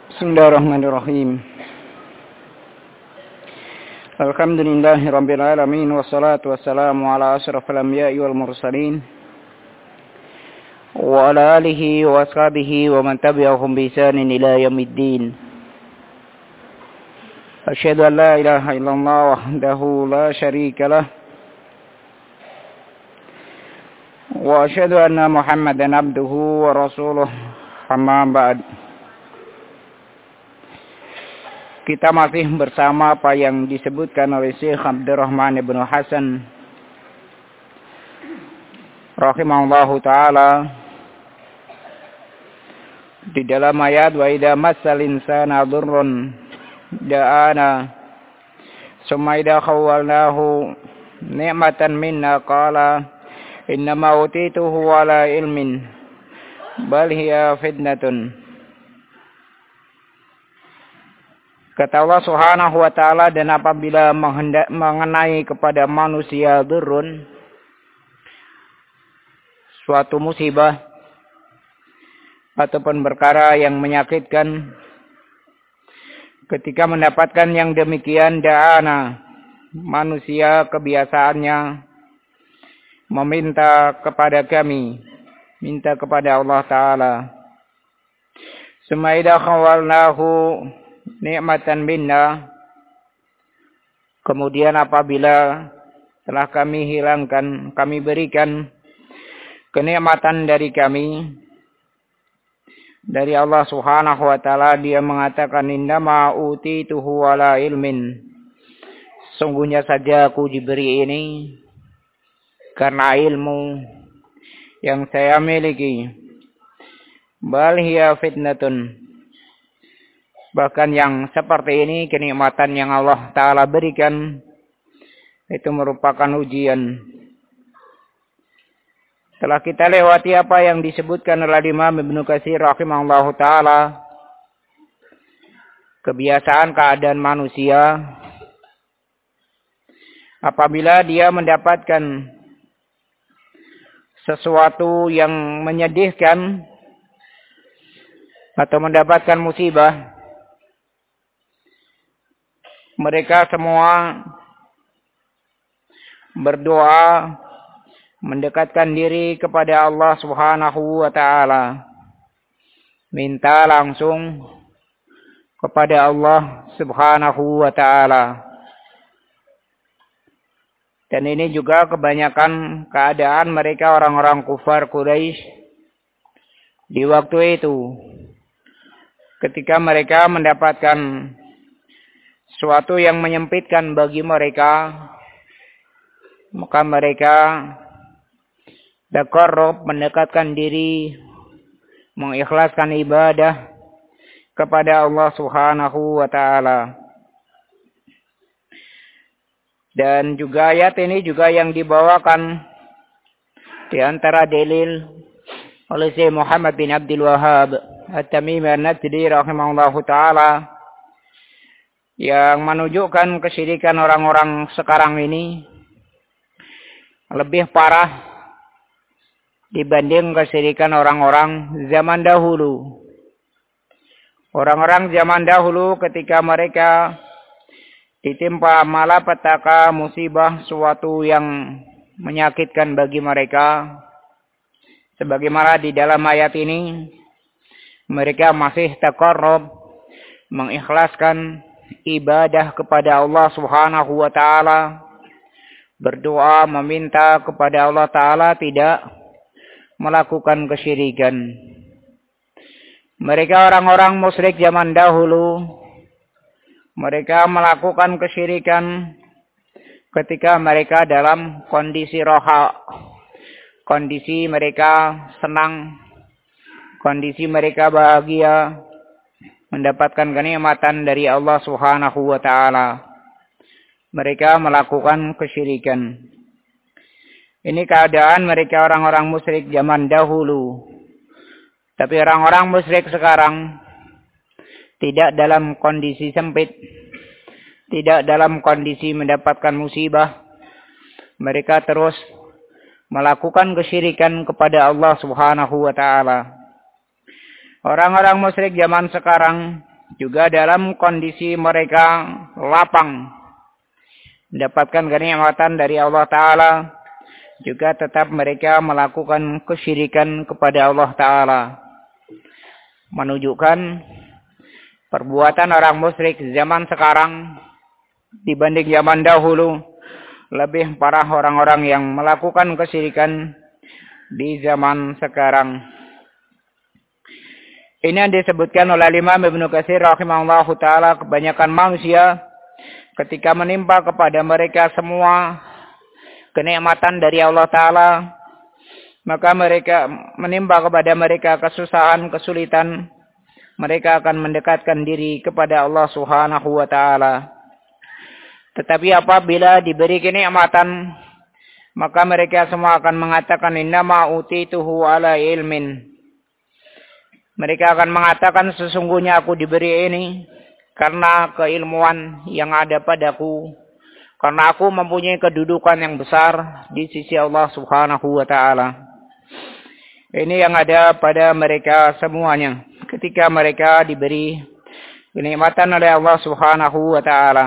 Bismillahirrahmanirrahim. Alhamdulillahi rabbil alamin wassalatu wassalamu ala asyrafil anbiya'i wal mursalin wa ala alihi wa ashabihi wa man tabi'ahum bi ihsanin ila yaumiddin. Asyhadu an la ilaha illallah wahdahu la syarika lah wa asyhadu anna Muhammadan abduhu wa rasuluh. Amma ba'd. Kita masih bersama apa yang disebutkan oleh Syekh Abdurrahman ibn Hasan rahimahullahu ta'ala di dalam ayat wa idza massal insana dhurrun da'ana summa idza khawwalnahu ni'matan minna qala innama utituhu ala ilmin bal hiya fitnatun. Kata Allah Subhanahu wa ta'ala, dan apabila mengenai kepada manusia durun, suatu musibah ataupun perkara yang menyakitkan, ketika mendapatkan yang demikian, da'ana, manusia kebiasaannya meminta kepada kami, minta kepada Allah Ta'ala. Sumaidah khawalnahu ni'matan minna, kemudian apabila telah kami hilangkan, kami berikan kenikmatan dari kami, dari Allah Subhanahu wa ta'ala, dia mengatakan innama utituhu ala ilmin, sungguhnya saja aku diberi ini karena ilmu yang saya miliki. Bal hiya fitnatun, bahkan yang seperti ini, kenikmatan yang Allah Ta'ala berikan, itu merupakan ujian. Setelah kita lewati apa yang disebutkan oleh Imam Ibnu Katsir rahimahullahu ta'ala, kebiasaan keadaan manusia, apabila dia mendapatkan sesuatu yang menyedihkan atau mendapatkan musibah, mereka semua berdoa mendekatkan diri kepada Allah Subhanahu wa ta'ala, minta langsung kepada Allah Subhanahu wa ta'ala. Dan ini juga kebanyakan keadaan mereka orang-orang kufar Quraisy di waktu itu, ketika mereka mendapatkan suatu yang menyempitkan bagi mereka, maka mereka taqarrub, mendekatkan diri, mengikhlaskan ibadah kepada Allah Subhanahu wa ta'ala. Dan juga ayat ini juga yang dibawakan di antara dalil oleh Syekh Muhammad bin Abdul Wahhab At-Tamimi An-Najdi rahimahullahu ta'ala, yang menunjukkan kesyirikan orang-orang sekarang ini lebih parah dibanding kesyirikan orang-orang zaman dahulu. Orang-orang zaman dahulu ketika mereka ditimpa malapetaka, musibah, suatu yang menyakitkan bagi mereka, sebagaimana di dalam ayat ini, mereka masih taqarrub, mengikhlaskan ibadah kepada Allah Subhanahu wa ta'ala, berdoa meminta kepada Allah Ta'ala, tidak melakukan kesyirikan. Mereka orang-orang musyrik zaman dahulu, mereka melakukan kesyirikan ketika mereka dalam kondisi roha, kondisi mereka senang, kondisi mereka bahagia, mendapatkan kenikmatan dari Allah Subhanahu wa ta'ala. Mereka melakukan kesyirikan. Ini keadaan mereka orang-orang musyrik zaman dahulu. Tapi orang-orang musyrik sekarang tidak dalam kondisi sempit, tidak dalam kondisi mendapatkan musibah. Mereka terus melakukan kesyirikan kepada Allah Subhanahu wa ta'ala. Orang-orang musyrik zaman sekarang juga dalam kondisi mereka lapang mendapatkan kenikmatan dari Allah Ta'ala, juga tetap mereka melakukan kesyirikan kepada Allah Ta'ala, menunjukkan perbuatan orang musyrik zaman sekarang dibanding zaman dahulu lebih parah orang-orang yang melakukan kesyirikan di zaman sekarang. Ini yang disebutkan oleh Imam Ibnu Katsir rahimahullahu taala, kebanyakan manusia ketika menimpa kepada mereka semua kenikmatan dari Allah Ta'ala, maka mereka menimpa kepada mereka kesusahan, kesulitan, mereka akan mendekatkan diri kepada Allah Subhanahu wa Ta'ala. Tetapi apabila diberi kenikmatan, maka mereka semua akan mengatakan innama utituhu ala ilmin. Mereka akan mengatakan sesungguhnya aku diberi ini karena keilmuan yang ada padaku, karena aku mempunyai kedudukan yang besar di sisi Allah Subhanahu wa Ta'ala. Ini yang ada pada mereka semuanya ketika mereka diberi kenikmatan oleh Allah Subhanahu wa Ta'ala.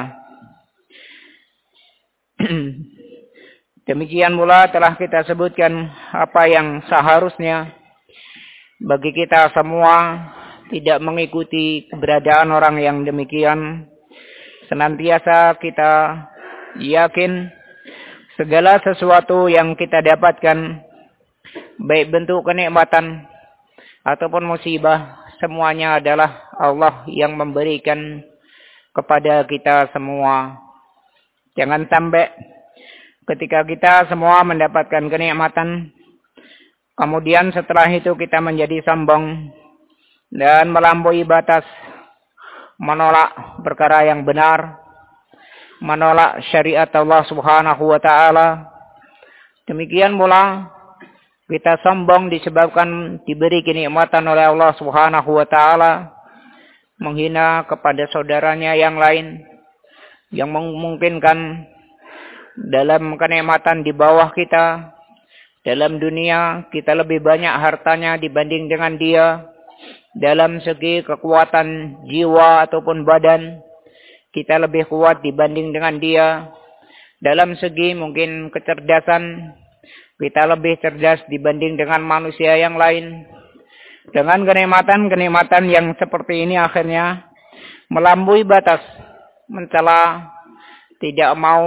Demikian pula telah kita sebutkan apa yang seharusnya bagi kita semua tidak mengikuti keberadaan orang yang demikian. Senantiasa kita yakin segala sesuatu yang kita dapatkan, baik bentuk kenikmatan ataupun musibah, semuanya adalah Allah yang memberikan kepada kita semua. Jangan sampai ketika kita semua mendapatkan kenikmatan, kemudian setelah itu kita menjadi sombong dan melampaui batas, menolak perkara yang benar, menolak syariat Allah Subhanahu wa Ta'ala. Demikian pula kita sombong disebabkan diberi kenikmatan oleh Allah Subhanahu wa Ta'ala, menghina kepada saudaranya yang lain, yang memungkinkan dalam kenikmatan di bawah kita, dalam dunia kita lebih banyak hartanya dibanding dengan dia, dalam segi kekuatan jiwa ataupun badan kita lebih kuat dibanding dengan dia, dalam segi mungkin kecerdasan kita lebih cerdas dibanding dengan manusia yang lain. Dengan kenikmatan-kenikmatan yang seperti ini akhirnya melampaui batas, mencela, tidak mau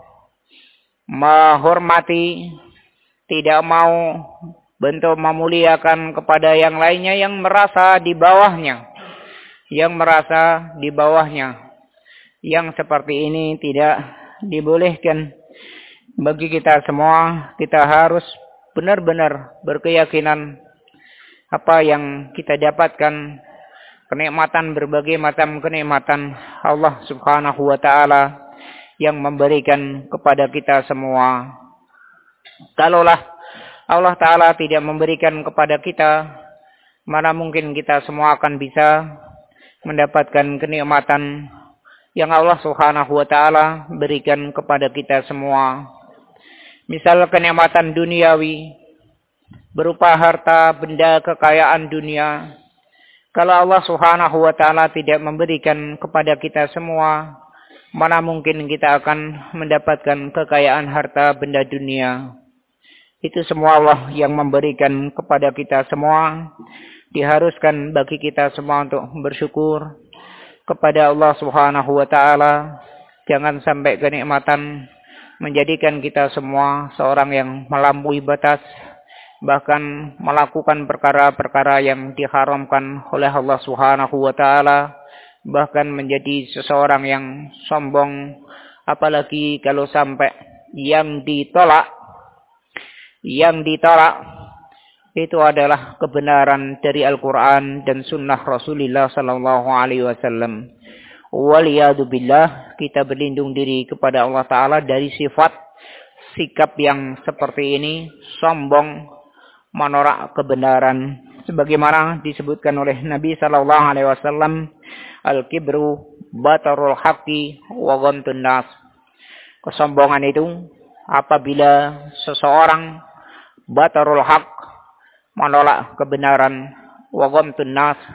menghormati, tidak mau bentuk memuliakan kepada yang lainnya yang merasa di bawahnya. Yang seperti ini tidak dibolehkan bagi kita semua. Kita harus benar-benar berkeyakinan apa yang kita dapatkan, kenikmatan, berbagai macam kenikmatan Allah Subhanahu wa Ta'ala yang memberikan kepada kita semua. Kalaulah Allah Ta'ala tidak memberikan kepada kita, mana mungkin kita semua akan bisa mendapatkan kenikmatan yang Allah Subhanahu wa Ta'ala berikan kepada kita semua. Misal kenikmatan duniawi berupa harta, benda, kekayaan dunia. Kalau Allah Subhanahu wa Ta'ala tidak memberikan kepada kita semua, mana mungkin kita akan mendapatkan kekayaan harta benda dunia. Itu semua Allah yang memberikan kepada kita semua. Diharuskan bagi kita semua untuk bersyukur kepada Allah Subhanahu wa Ta'ala. Jangan sampai kenikmatan menjadikan kita semua seorang yang melampaui batas, bahkan melakukan perkara-perkara yang diharamkan oleh Allah Subhanahu wa Ta'ala, bahkan menjadi seseorang yang sombong. Apalagi kalau sampai yang ditolak itu adalah kebenaran dari Al-Quran dan Sunnah Rasulullah Sallallahu Alaihi Wasallam. Waliyadu billah, kita berlindung diri kepada Allah Ta'ala dari sikap yang seperti ini, sombong, menolak kebenaran. Sebagaimana disebutkan oleh Nabi Sallallahu Alaihi Wasallam, al-kibru batarul haqqi wa ghamtun nas. Kesombongan itu apabila seseorang batarul haqq, menolak kebenaran, wa ghamtun nas,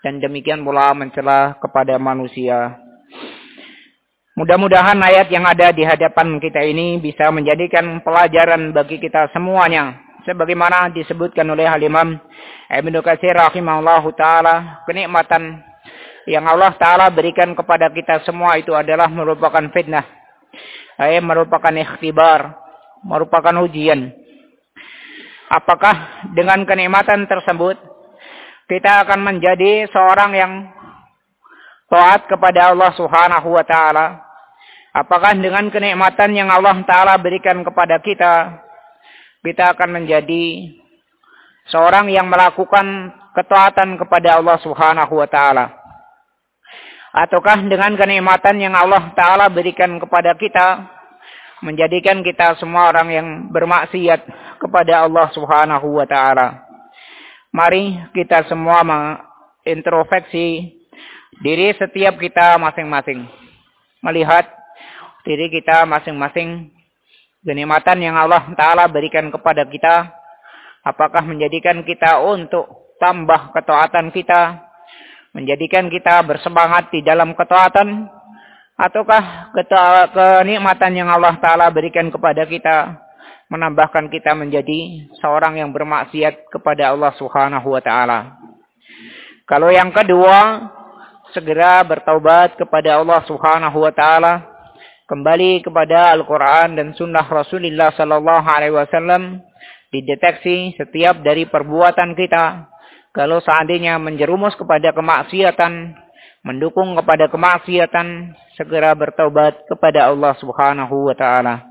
dan demikian pula mencela kepada manusia. Mudah-mudahan ayat yang ada di hadapan kita ini bisa menjadikan pelajaran bagi kita semuanya. Sebagaimana disebutkan oleh Al-Imam Ibnu Katsir rahimahullahu ta'ala, kenikmatan yang Allah Ta'ala berikan kepada kita semua itu adalah merupakan fitnah. Merupakan ikhtibar, merupakan ujian. Apakah dengan kenikmatan tersebut kita akan menjadi seorang yang taat kepada Allah Subhanahu wa taala? Apakah dengan kenikmatan yang Allah Ta'ala berikan kepada kita, kita akan menjadi seorang yang melakukan ketaatan kepada Allah Subhanahu wa taala? Ataukah dengan kenikmatan yang Allah Ta'ala berikan kepada kita, menjadikan kita semua orang yang bermaksiat kepada Allah Subhanahu wa taala? Mari kita semua mengintrospeksi diri setiap kita masing-masing. Melihat diri kita masing-masing, kenikmatan yang Allah Ta'ala berikan kepada kita, apakah menjadikan kita untuk tambah ketaatan kita, menjadikan kita bersemangat di dalam ketaatan, ataukah kenikmatan yang Allah Ta'ala berikan kepada kita menambahkan kita menjadi seorang yang bermaksiat kepada Allah Subhanahu wa taala? Kalau yang kedua, segera bertaubat kepada Allah Subhanahu wa taala, kembali kepada Al-Qur'an dan sunnah Rasulullah sallallahu alaihi wasallam, dideteksi setiap dari perbuatan kita. Kalau seandainya menjerumus kepada kemaksiatan, mendukung kepada kemaksiatan, segera bertaubat kepada Allah Subhanahu wa taala.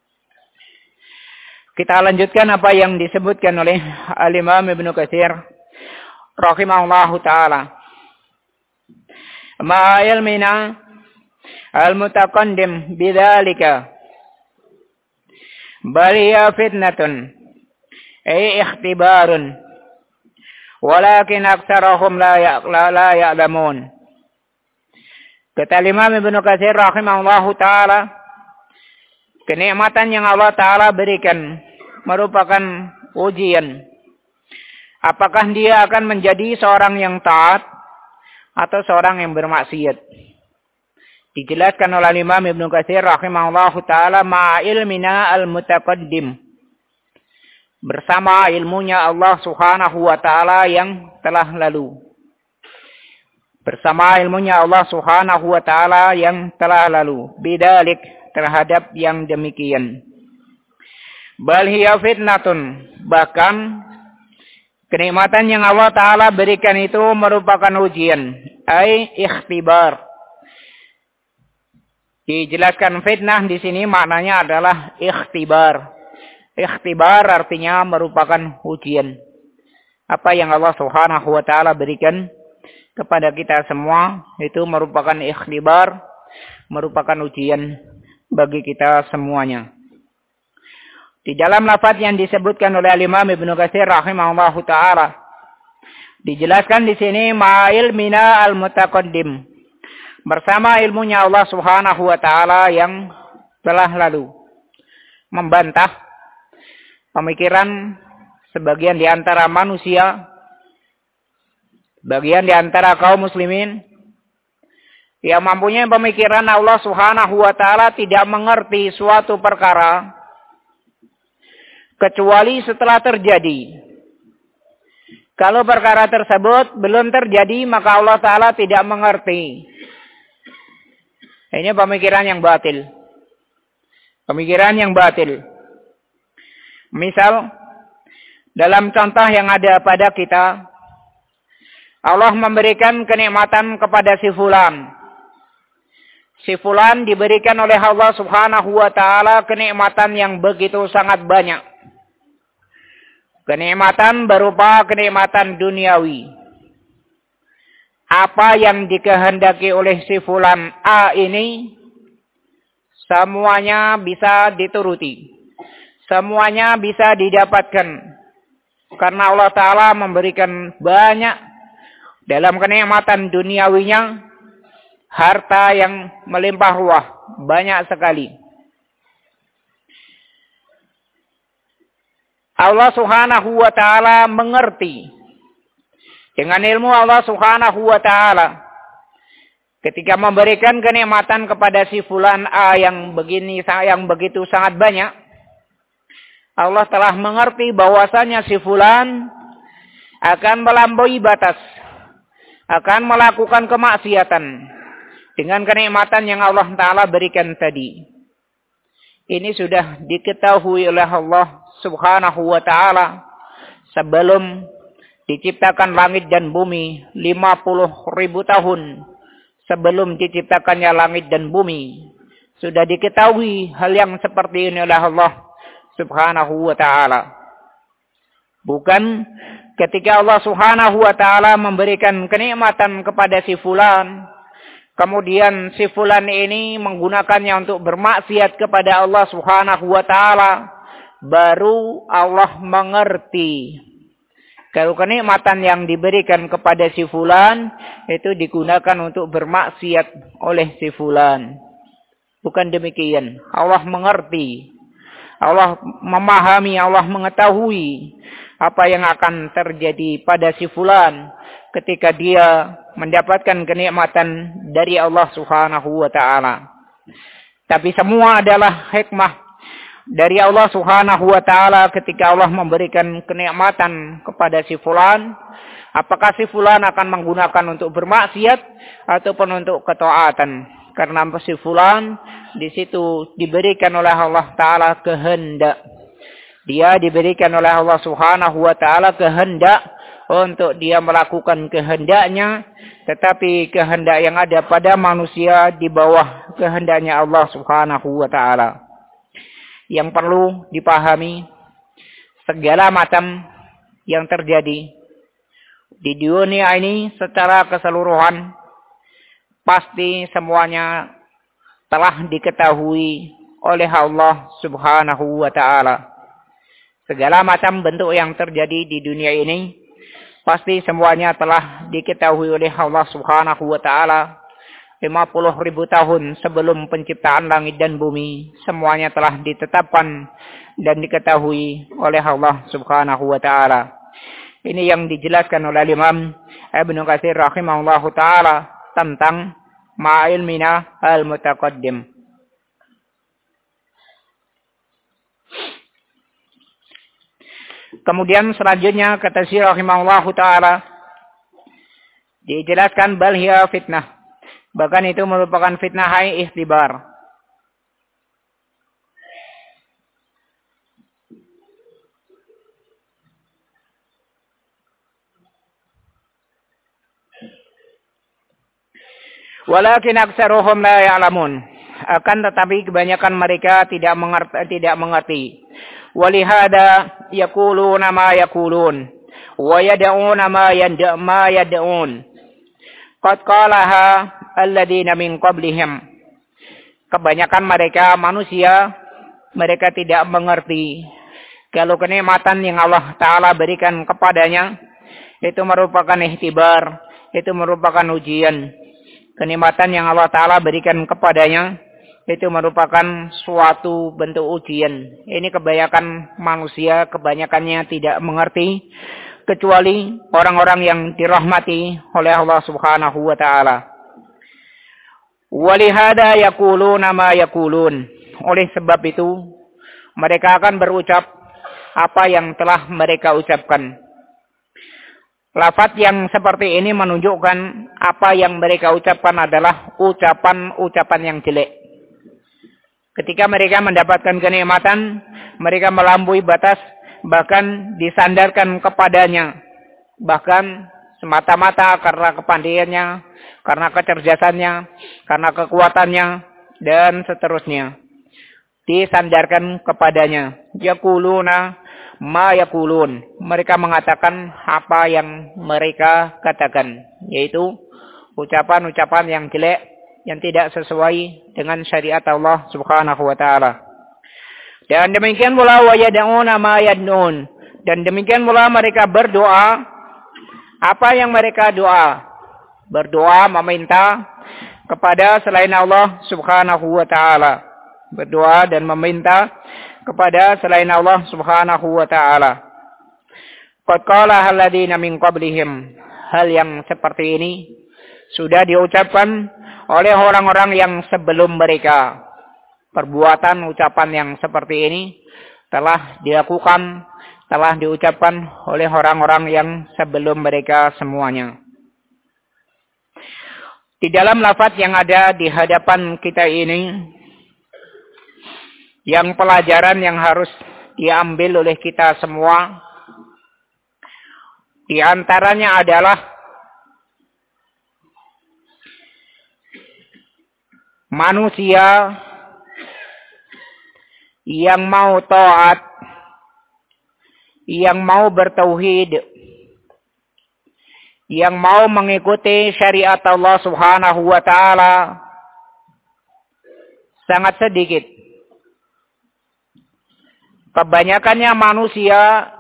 Kita lanjutkan apa yang disebutkan oleh Al-Imam Ibnu Katsir rahimahullahu taala. Ma ilmina al-mutaqaddim bidzalika bal hiya fitnatun ay ikhtibarun walakin aktsarahum la ya'lamun. Kata Imam Ibnu Katsir rahimahullahu taala, kenikmatan yang Allah Ta'ala berikan merupakan ujian. Apakah dia akan menjadi seorang yang taat atau seorang yang bermaksiat? Dijelaskan oleh Imam Ibnu Katsir rahimahullahu ta'ala, ma'ilmina al-mutaqaddim, bersama ilmunya Allah Subhanahu wa ta'ala yang telah lalu. Bersama ilmunya Allah Subhanahu wa ta'ala yang telah lalu. Bidalik, terhadap yang demikian. Bal hiya fitnatun, bahkan kenikmatan yang Allah Ta'ala berikan itu merupakan ujian. Ay ikhtibar. Dijelaskan fitnah di sini maknanya adalah ikhtibar. Ikhtibar artinya merupakan ujian. Apa yang Allah Subhanahu wa taala berikan kepada kita semua itu merupakan ikhtibar, merupakan ujian bagi kita semuanya. Di dalam lafaz yang disebutkan oleh Imam Ibnu Katsir rahimahullahu taala, dijelaskan di sini ma'il mina al-mutaqaddim, bersama ilmunya Allah Subhanahu wa taala yang telah lalu, membantah pemikiran sebagian di antara manusia, sebagian di antara kaum muslimin yang mempunyai pemikiran Allah Subhanahu wa taala tidak mengerti suatu perkara kecuali setelah terjadi. Kalau perkara tersebut belum terjadi, maka Allah Ta'ala tidak mengerti. Ini pemikiran yang batil. Pemikiran yang batil. Misal, dalam contoh yang ada pada kita, Allah memberikan kenikmatan kepada si fulan. Si fulan diberikan oleh Allah Subhanahu wa taala kenikmatan yang begitu sangat banyak. Kenikmatan berupa kenikmatan duniawi. Apa yang dikehendaki oleh si fulan A ini semuanya bisa dituruti. Semuanya bisa didapatkan. Karena Allah Ta'ala memberikan banyak dalam kenikmatan duniawinya, harta yang melimpah ruah, banyak sekali. Allah Subhanahu wa taala mengerti Dengan ilmu Allah Subhanahu wa taala. Ketika memberikan kenikmatan kepada si fulan A yang begitu sangat banyak, Allah telah mengerti bahwasanya si fulan akan melampaui batas, akan melakukan kemaksiatan dengan kenikmatan yang Allah Ta'ala berikan tadi. Ini sudah diketahui oleh Allah Subhanahu wa Ta'ala sebelum diciptakan langit dan bumi 50.000 tahun. Sebelum diciptakannya langit dan bumi, sudah diketahui hal yang seperti ini oleh Allah Subhanahu wa Ta'ala. Bukan ketika Allah Subhanahu wa Ta'ala memberikan kenikmatan kepada si fulan, kemudian si fulan ini menggunakannya untuk bermaksiat kepada Allah Subhanahu wa Ta'ala, baru Allah mengerti kalau kenikmatan yang diberikan kepada si fulan itu digunakan untuk bermaksiat oleh si fulan. Bukan demikian. Allah mengerti. Allah memahami, Allah mengetahui apa yang akan terjadi pada si fulan ketika dia mendapatkan kenikmatan dari Allah Subhanahu wa Ta'ala. Tapi semua adalah hikmah dari Allah Subhanahu wa Ta'ala ketika Allah memberikan kenikmatan kepada si fulan. Apakah si fulan akan menggunakan untuk bermaksiat ataupun untuk ketaatan? Karena si fulan di situ diberikan oleh Allah Ta'ala kehendak. Dia diberikan oleh Allah Subhanahu wa Ta'ala kehendak untuk dia melakukan kehendaknya. Tetapi kehendak yang ada pada manusia di bawah kehendaknya Allah Subhanahu wa Ta'ala. Yang perlu dipahami, segala macam yang terjadi di dunia ini secara keseluruhan pasti semuanya telah diketahui oleh Allah Subhanahu wa Ta'ala. Segala macam bentuk yang terjadi di dunia ini pasti semuanya telah diketahui oleh Allah Subhanahu wa Ta'ala. 50.000 tahun sebelum penciptaan langit dan bumi, semuanya telah ditetapkan dan diketahui oleh Allah Subhanahu wa Ta'ala. Ini yang dijelaskan oleh Imam Ibnu Katsir rahimahullahu taala tentang ma'ilmina al-mutaqaddim. Kemudian selanjutnya kata Syekh rahimahullahu taala dijelaskan bal hiya fitnah. Bahkan itu merupakan fitnah hai ikhtibar. Walakin aktsaruhum la ya'lamun. Akan tetapi kebanyakan mereka tidak mengerti. Walihada yaquluna ma yaqulun wa yad'una ma yad'un. Qad qalaha alladziina min qablihim. Kebanyakan mereka manusia, mereka tidak mengerti kalau kenikmatan yang Allah Ta'ala berikan kepadanya itu merupakan ihtibar, itu merupakan ujian. Kenikmatan yang Allah Ta'ala berikan kepadanya itu merupakan suatu bentuk ujian. Ini kebanyakan manusia, kebanyakannya tidak mengerti, kecuali orang-orang yang dirahmati oleh Allah Subhanahu wa Ta'ala. Walihada yaquluna ma yaqulun. Oleh sebab itu, mereka akan berucap apa yang telah mereka ucapkan. Lafaz yang seperti ini menunjukkan apa yang mereka ucapkan adalah ucapan-ucapan yang jelek. Ketika mereka mendapatkan kenikmatan, mereka melampaui batas, bahkan disandarkan kepadanya. Bahkan semata-mata karena kepandaiannya, karena kecerdasannya, karena kekuatannya, dan seterusnya. Disandarkan kepadanya. Yaquluna ma yaqulun. Mereka mengatakan apa yang mereka katakan. Yaitu ucapan-ucapan yang jelek, yang tidak sesuai dengan syariat Allah Subhanahu wa Ta'ala. Dan demikian pula wa yad'una ma yad'un. Dan demikian pula mereka berdoa apa yang mereka doa. Berdoa meminta kepada selain Allah Subhanahu wa Ta'ala. Berdoa dan meminta kepada selain Allah Subhanahu wa Ta'ala. Qad qala alladziina min qablihim. hal yang seperti ini sudah diucapkan oleh orang-orang yang sebelum mereka. Perbuatan ucapan yang seperti ini telah dilakukan, telah diucapkan oleh orang-orang yang sebelum mereka semuanya. Di dalam lafaz yang ada di hadapan kita ini, yang pelajaran yang harus diambil oleh kita semua, di antaranya adalah manusia yang mau taat, yang mau bertauhid, yang mau mengikuti syariat Allah Subhanahu wa taala sangat sedikit. Kebanyakannya manusia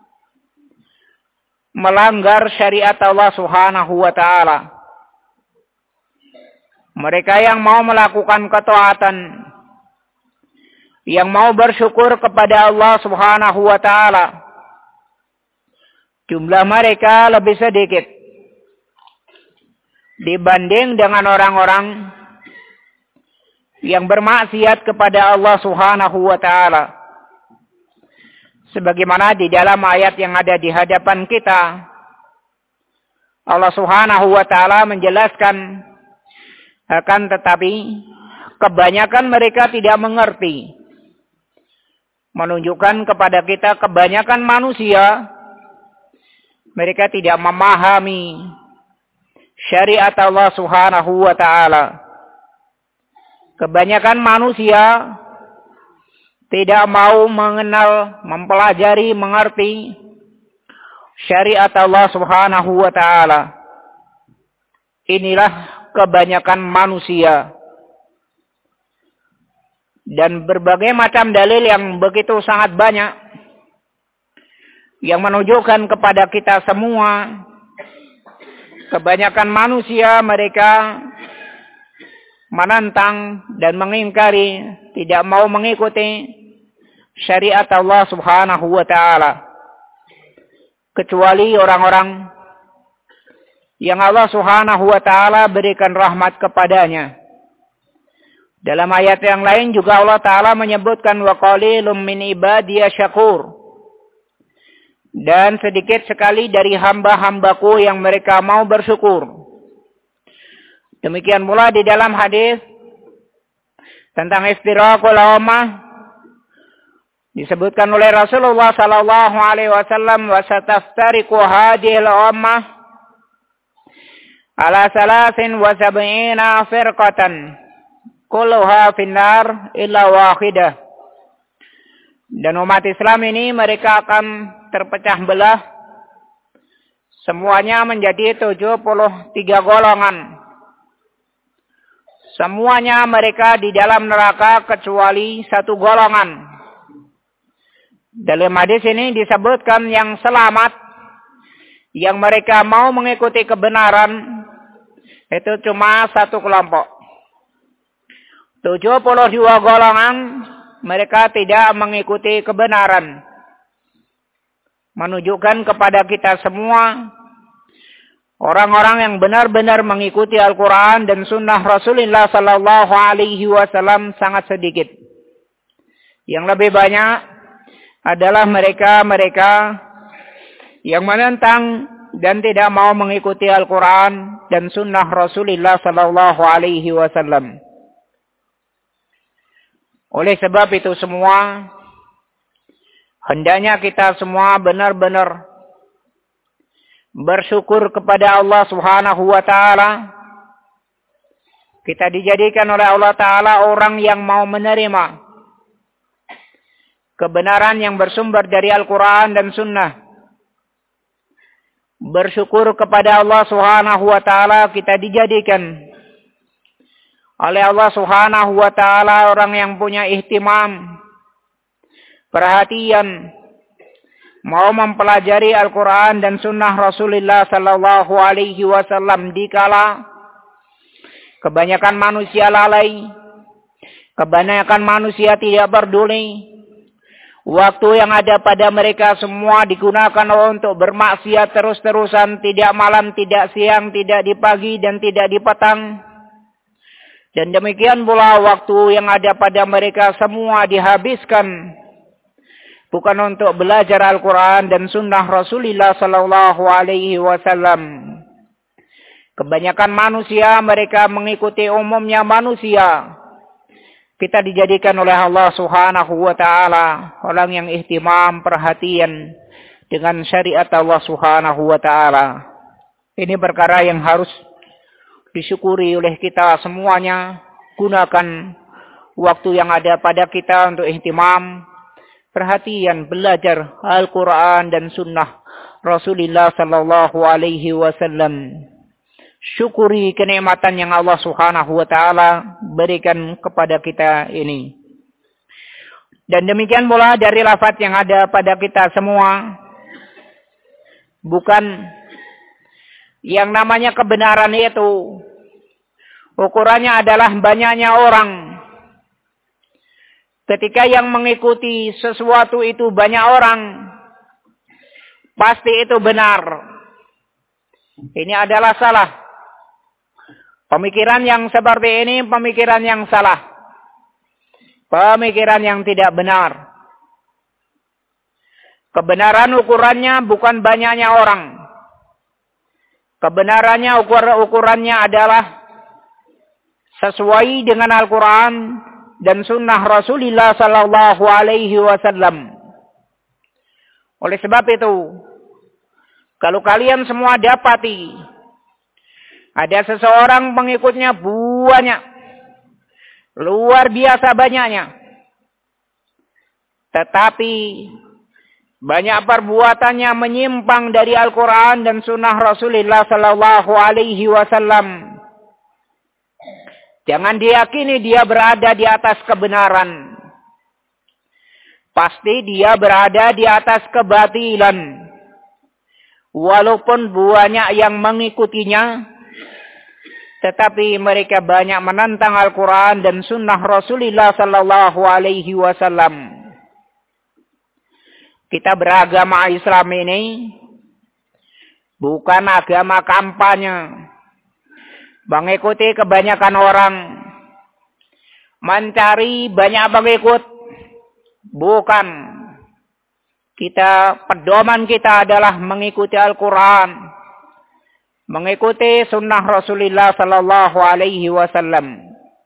melanggar syariat Allah Subhanahu wa taala. Mereka yang mau melakukan ketaatan, yang mau bersyukur kepada Allah Subhanahu wa taala, jumlah mereka lebih sedikit dibanding dengan orang-orang yang bermaksiat kepada Allah Subhanahu wa taala. Sebagaimana di dalam ayat yang ada di hadapan kita, Allah Subhanahu wa taala menjelaskan, akan tetapi kebanyakan mereka tidak mengerti. Menunjukkan kepada kita kebanyakan manusia mereka tidak memahami syariat Allah Subhanahu wa taala. Kebanyakan manusia tidak mau mengenal, mempelajari, mengerti syariat Allah Subhanahu wa taala. Inilah kebanyakan manusia. Dan berbagai macam dalil yang begitu sangat banyak yang menunjukkan kepada kita semua, kebanyakan manusia mereka menentang dan mengingkari, tidak mau mengikuti syariat Allah Subhanahu wa taala, kecuali orang-orang yang Allah Subhanahu wa taala berikan rahmat kepadanya. Dalam ayat yang lain juga Allah taala menyebutkan wa qalilum min ibadiy syakur. Dan sedikit sekali dari hamba-hambaku yang mereka mau bersyukur. Demikian pula di dalam hadis tentang iftiraqul ummah disebutkan oleh Rasulullah sallallahu alaihi wasallam, wa sataftariqu hadhihi al-ummah ala 73 firqatan kulluha finnar illa wahidah. Dan umat Islam ini mereka akan terpecah belah semuanya menjadi 73 golongan. Semuanya mereka di dalam neraka kecuali satu golongan. Dalam hadis ini disebutkan yang selamat, yang mereka mau mengikuti kebenaran, itu cuma satu kelompok. 72 golongan mereka tidak mengikuti kebenaran. Menunjukkan kepada kita semua, orang-orang yang benar-benar mengikuti Al-Quran dan Sunnah Rasulullah Sallallahu Alaihi Wasallam sangat sedikit. Yang lebih banyak adalah mereka yang menentang dan tidak mau mengikuti Al-Quran dan Sunnah Rasulullah Sallallahu Alaihi Wasallam. Oleh sebab itu semua, hendaknya kita semua benar-benar bersyukur kepada Allah Subhanahu wa taala. Kita dijadikan oleh Allah taala orang yang mau menerima kebenaran yang bersumber dari Al-Quran dan Sunnah. Bersyukur kepada Allah Subhanahu wa taala, kita dijadikan oleh Allah Subhanahu wa taala orang yang punya ihtimam, perhatian, mau mempelajari Al-Quran dan Sunnah Rasulullah Sallallahu Alaihi Wasallam dikala kebanyakan manusia lalai, kebanyakan manusia tidak peduli Waktu yang ada pada mereka semua digunakan untuk bermaksiat terus-terusan, tidak malam, tidak siang, tidak di pagi, dan tidak di petang. Dan demikian pula waktu yang ada pada mereka semua dihabiskan bukan untuk belajar Al-Quran dan Sunnah Rasulullah Sallallahu Alaihi Wasallam. Kebanyakan manusia mereka mengikuti umumnya manusia. Kita dijadikan oleh Allah Subhanahu wa taala orang yang ihtimam, perhatian dengan syariat Allah Subhanahu wa taala. Ini perkara yang harus disyukuri oleh kita semuanya. Gunakan waktu yang ada pada kita untuk ihtimam, perhatian, belajar Al-Quran dan Sunnah Rasulullah Sallallahu Alaihi Wasallam. Syukuri kenikmatan yang Allah Subhanahu wa taala berikan kepada kita ini. Dan demikian pula dari lafaz yang ada pada kita semua, bukan yang namanya kebenaran itu ukurannya adalah banyaknya orang. Ketika yang mengikuti sesuatu itu banyak orang, pasti itu benar. Ini adalah salah. Pemikiran yang seperti ini pemikiran yang salah. Pemikiran yang tidak benar. Kebenaran ukurannya bukan banyaknya orang. Kebenarannya ukurannya adalah sesuai dengan Al-Quran dan Sunnah Rasulullah Sallallahu Alaihi Wasallam. Oleh sebab itu, kalau kalian semua dapati ada seseorang pengikutnya banyak, luar biasa banyaknya, tetapi banyak perbuatannya menyimpang dari Al-Quran dan Sunnah Rasulullah Sallallahu Alaihi Wasallam, jangan diyakini dia berada di atas kebenaran. Pasti dia berada di atas kebatilan. Walaupun banyak yang mengikutinya, tetapi mereka banyak menentang Al-Quran dan Sunnah Rasulullah Sallallahu Alaihi Wasallam. Kita beragama Islam ini bukan agama kampanye, mengikuti kebanyakan orang, mencari banyak pengikut. Bukan. Pedoman kita adalah mengikuti Al-Quran, mengikuti Sunnah Rasulullah Sallallahu Alaihi Wasallam.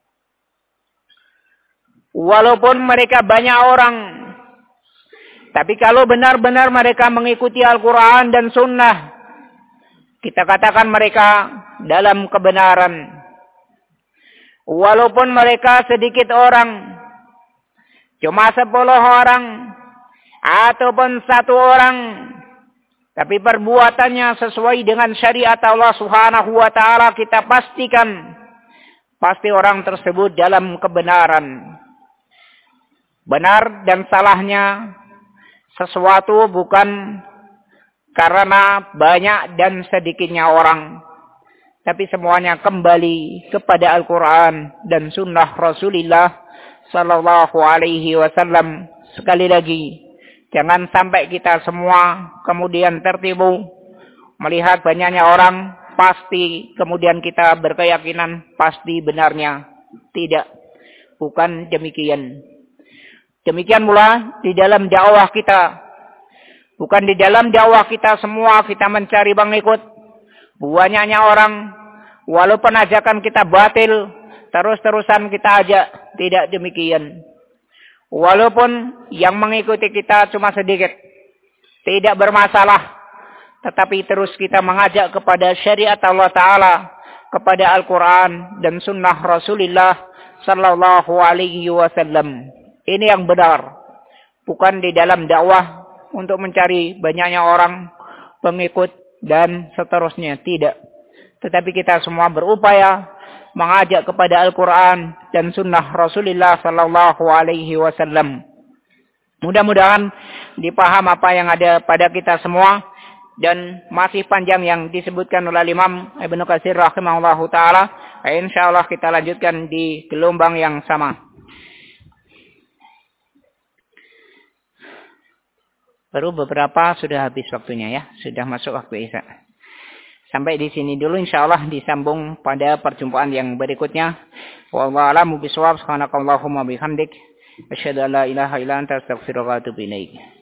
Walaupun mereka banyak orang, tapi kalau benar-benar mereka mengikuti Al-Quran dan Sunnah, kita katakan mereka dalam kebenaran. Walaupun mereka sedikit orang, cuma 10 orang, ataupun 1 orang, tapi perbuatannya sesuai dengan syariat Allah Subhanahu wa taala, kita pastikan pasti orang tersebut dalam kebenaran. Benar dan salahnya sesuatu bukan karena banyak dan sedikitnya orang, tapi semuanya kembali kepada Al-Quran dan Sunnah Rasulullah Sallallahu Alaihi Wasallam. Sekali lagi, jangan sampai kita semua kemudian tertipu melihat banyaknya orang, pasti kemudian kita berkeyakinan pasti benarnya. Tidak, bukan demikian. Demikian pula di dalam dakwah kita. Bukan di dalam dakwah kita semua kita mencari pengikut. Banyaknya orang, walaupun ajakan kita batil, terus-terusan kita ajak. Tidak demikian. Walaupun yang mengikuti kita cuma sedikit, tidak bermasalah. Tetapi terus kita mengajak kepada syariat Allah Ta'ala, kepada Al-Quran dan Sunnah Rasulullah Sallallahu Alaihi Wasallam. Ini yang benar. Bukan di dalam dakwah untuk mencari banyaknya orang, pengikut, dan seterusnya. Tidak. Tetapi kita semua berupaya mengajak kepada Al-Quran dan Sunnah Rasulullah Sallallahu Alaihi Wasallam. Mudah-mudahan dipaham apa yang ada pada kita semua. Dan masih panjang yang disebutkan oleh Imam Ibnu Katsir rahimahullahu ta'ala. InsyaAllah kita lanjutkan di gelombang yang sama. Baru beberapa sudah habis waktunya ya. Sudah masuk waktu Isya. Sampai di sini dulu insyaallah, disambung pada perjumpaan yang berikutnya. Wallahu a'lam bishawab. Subhanakallahumma bihamdik asyhadu an la ilaha illa anta astaghfiruka wa atubu ilaik.